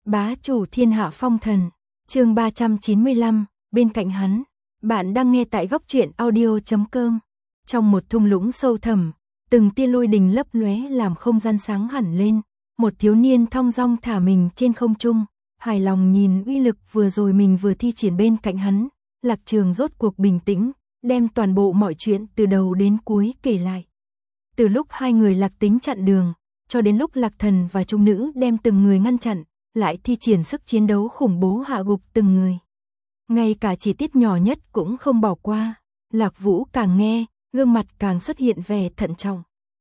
Bá chủ thiên hạ phong thần, chương 395, bên cạnh hắn. Bạn đang nghe tại góc truyện audio.com. Trong một thung lũng sâu thẳm, từng tia lôi đình lấp lóe làm không gian sáng hẳn lên. Một thiếu niên thong dong thả mình trên không trung, hài lòng nhìn uy lực vừa rồi mình vừa thi triển bên cạnh hắn. Lạc Trường rốt cuộc bình tĩnh, đem toàn bộ mọi chuyện từ đầu đến cuối kể lại. Từ lúc hai người Lạc Tính chặn đường, cho đến lúc Lạc Thần và Trung Nữ đem từng người ngăn chặn, lại thi triển sức chiến đấu khủng bố hạ gục từng người. Ngay cả chi tiết nhỏ nhất cũng không bỏ qua. Lạc Vũ càng nghe, gương mặt càng xuất hiện vẻ thận trọng.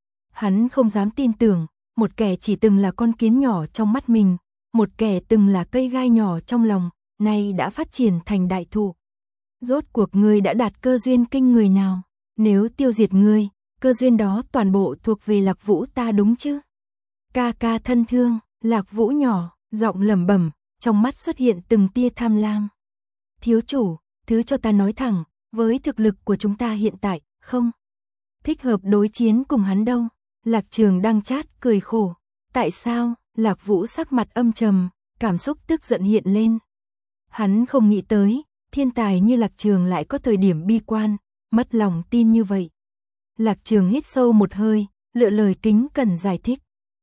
Hắn không dám tin tưởng, một kẻ chỉ từng là con kiến nhỏ trong mắt mình, một kẻ từng là cây gai nhỏ trong lòng, nay đã phát triển thành đại thụ. Rốt cuộc ngươi đã đạt cơ duyên kinh người nào? Nếu tiêu diệt ngươi, cơ duyên đó toàn bộ thuộc về Lạc Vũ ta đúng chứ? Ca ca thân thương, Lạc Vũ nhỏ, giọng lẩm bẩm, trong mắt xuất hiện từng tia tham lam. Thiếu chủ, thứ cho ta nói thẳng, với thực lực của chúng ta hiện tại, không thích hợp đối chiến cùng hắn đâu. Lạc Trường đang chát cười khổ. Tại sao? Lạc Vũ sắc mặt âm trầm, cảm xúc tức giận hiện lên. Hắn không nghĩ tới, thiên tài như Lạc Trường lại có thời điểm bi quan, mất lòng tin như vậy. Lạc Trường hít sâu một hơi, lựa lời kính cẩn giải thích.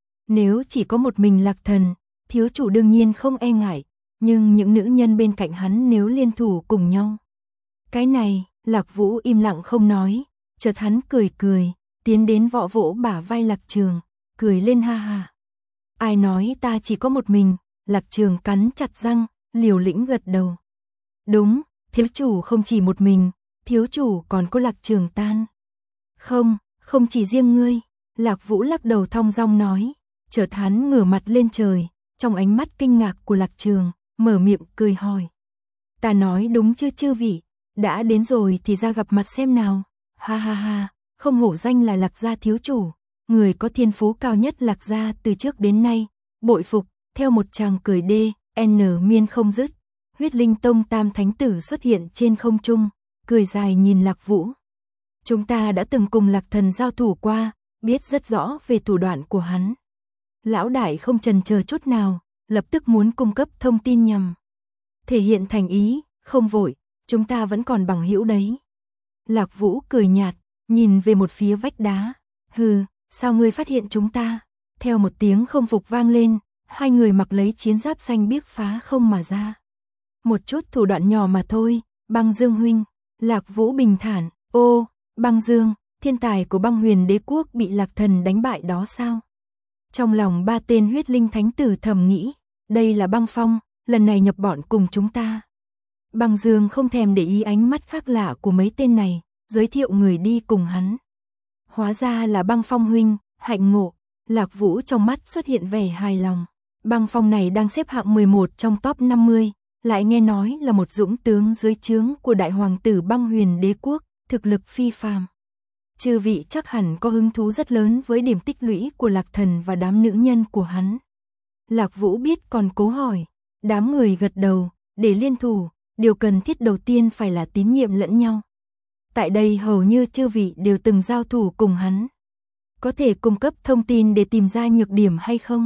Nếu chỉ có một mình Lạc Thần, thiếu chủ đương nhiên không e ngại, nhưng những nữ nhân bên cạnh hắn nếu liên thủ cùng nhau. Cái này, Lạc Vũ im lặng không nói, chợt hắn cười cười, tiến đến vỗ vỗ bả vai Lạc Trường, cười lên ha ha. Ai nói ta chỉ có một mình? Lạc Trường cắn chặt răng, liều lĩnh gật đầu. Đúng, thiếu chủ không chỉ một mình, thiếu chủ còn có Lạc Trường tan. Không, không chỉ riêng ngươi, Lạc Vũ lắc đầu thong dong nói, chợt hắn ngửa mặt lên trời, trong ánh mắt kinh ngạc của Lạc Trường, mở miệng cười hỏi. Ta nói đúng chưa chư vị, đã đến rồi thì ra gặp mặt xem nào. Ha ha ha, không hổ danh là Lạc gia thiếu chủ, người có thiên phú cao nhất Lạc gia từ trước đến nay, bội phục, theo một tràng cười đê, miên không dứt. Huyết Linh Tông Tam Thánh Tử xuất hiện trên không trung, cười dài nhìn Lạc Vũ. Chúng ta đã từng cùng Lạc Thần giao thủ qua, biết rất rõ về thủ đoạn của hắn. Lão đại không chần chờ chút nào, lập tức muốn cung cấp thông tin nhằm thể hiện thành ý, không vội, chúng ta vẫn còn bằng hữu đấy. Lạc Vũ cười nhạt, nhìn về một phía vách đá. Hừ, sao ngươi phát hiện chúng ta? Theo một tiếng không phục vang lên, hai người mặc lấy chiến giáp xanh biếc phá không mà ra. Một chút thủ đoạn nhỏ mà thôi, Băng Dương huynh. Lạc Vũ bình thản, ô, Băng Dương, thiên tài của Băng Huyền Đế quốc bị Lạc Thần đánh bại đó sao? Trong lòng ba tên huyết linh thánh tử thầm nghĩ, đây là Băng Phong, lần này nhập bọn cùng chúng ta. Băng Dương không thèm để ý ánh mắt khác lạ của mấy tên này, giới thiệu người đi cùng hắn. Hóa ra là Băng Phong huynh, hạnh ngộ. Lạc Vũ trong mắt xuất hiện vẻ hài lòng. Băng Phong này đang xếp hạng 11 trong top 50, lại nghe nói là một dũng tướng dưới trướng của đại hoàng tử Băng Huyền Đế quốc, thực lực phi phàm. Chư vị chắc hẳn có hứng thú rất lớn với điểm tích lũy của Lạc Thần và đám nữ nhân của hắn. Lạc Vũ biết còn cố hỏi. Đám người gật đầu, để liên thủ, điều cần thiết đầu tiên phải là tín nhiệm lẫn nhau. Tại đây hầu như chư vị đều từng giao thủ cùng hắn. Có thể cung cấp thông tin để tìm ra nhược điểm hay không?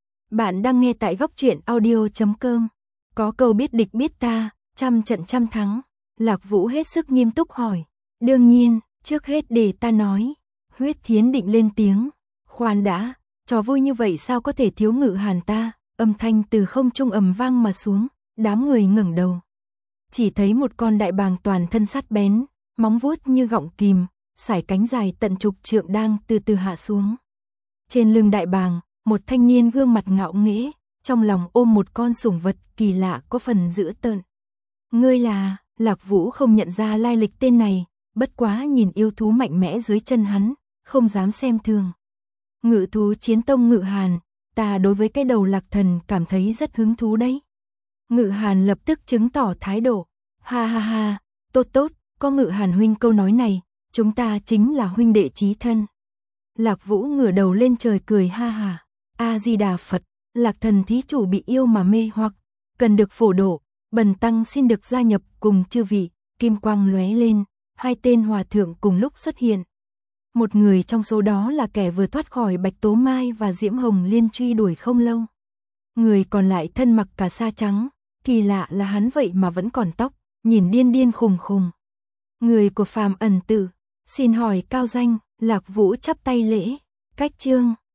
Bạn đang nghe tại góc truyện audio.com. Có câu biết địch biết ta, trăm trận trăm thắng. Lạc Vũ hết sức nghiêm túc hỏi. Đương nhiên, trước hết để ta nói. Huyết Thiến định lên tiếng. Khoan đã, trò vui như vậy sao có thể thiếu Ngự Hàn ta? Âm thanh từ không trung ầm vang mà xuống, đám người ngẩng đầu. Chỉ thấy một con đại bàng toàn thân sắt bén, móng vuốt như gọng kìm, sải cánh dài tận chục trượng đang từ từ hạ xuống. Trên lưng đại bàng, một thanh niên gương mặt ngạo nghễ, trong lòng ôm một con sủng vật kỳ lạ có phần dữ tợn. Ngươi là? Lạc Vũ không nhận ra lai lịch tên này, bất quá nhìn yêu thú mạnh mẽ dưới chân hắn, không dám xem thường. Ngự thú chiến tông Ngự Hàn, ta đối với cái đầu Lạc Thần cảm thấy rất hứng thú đấy. Ngự Hàn lập tức chứng tỏ thái độ. Ha ha ha, tốt tốt, có Ngự Hàn huynh câu nói này, chúng ta chính là huynh đệ chí thân. Lạc Vũ ngửa đầu lên trời cười ha ha. A-di-đà Phật, Lạc Thần thí chủ bị yêu mà mê hoặc, cần được phổ độ, bần tăng xin được gia nhập cùng chư vị. Kim quang lóe lên, hai tên hòa thượng cùng lúc xuất hiện. Một người trong số đó là kẻ vừa thoát khỏi Bạch Tố Mai và Diễm Hồng Liên truy đuổi không lâu. Người còn lại thân mặc cà sa trắng, kỳ lạ là hắn vậy mà vẫn còn tóc, nhìn điên điên khùng khùng. Người của Phàm Ẩn Tử, xin hỏi cao danh. Lạc Vũ chắp tay lễ, cách chương.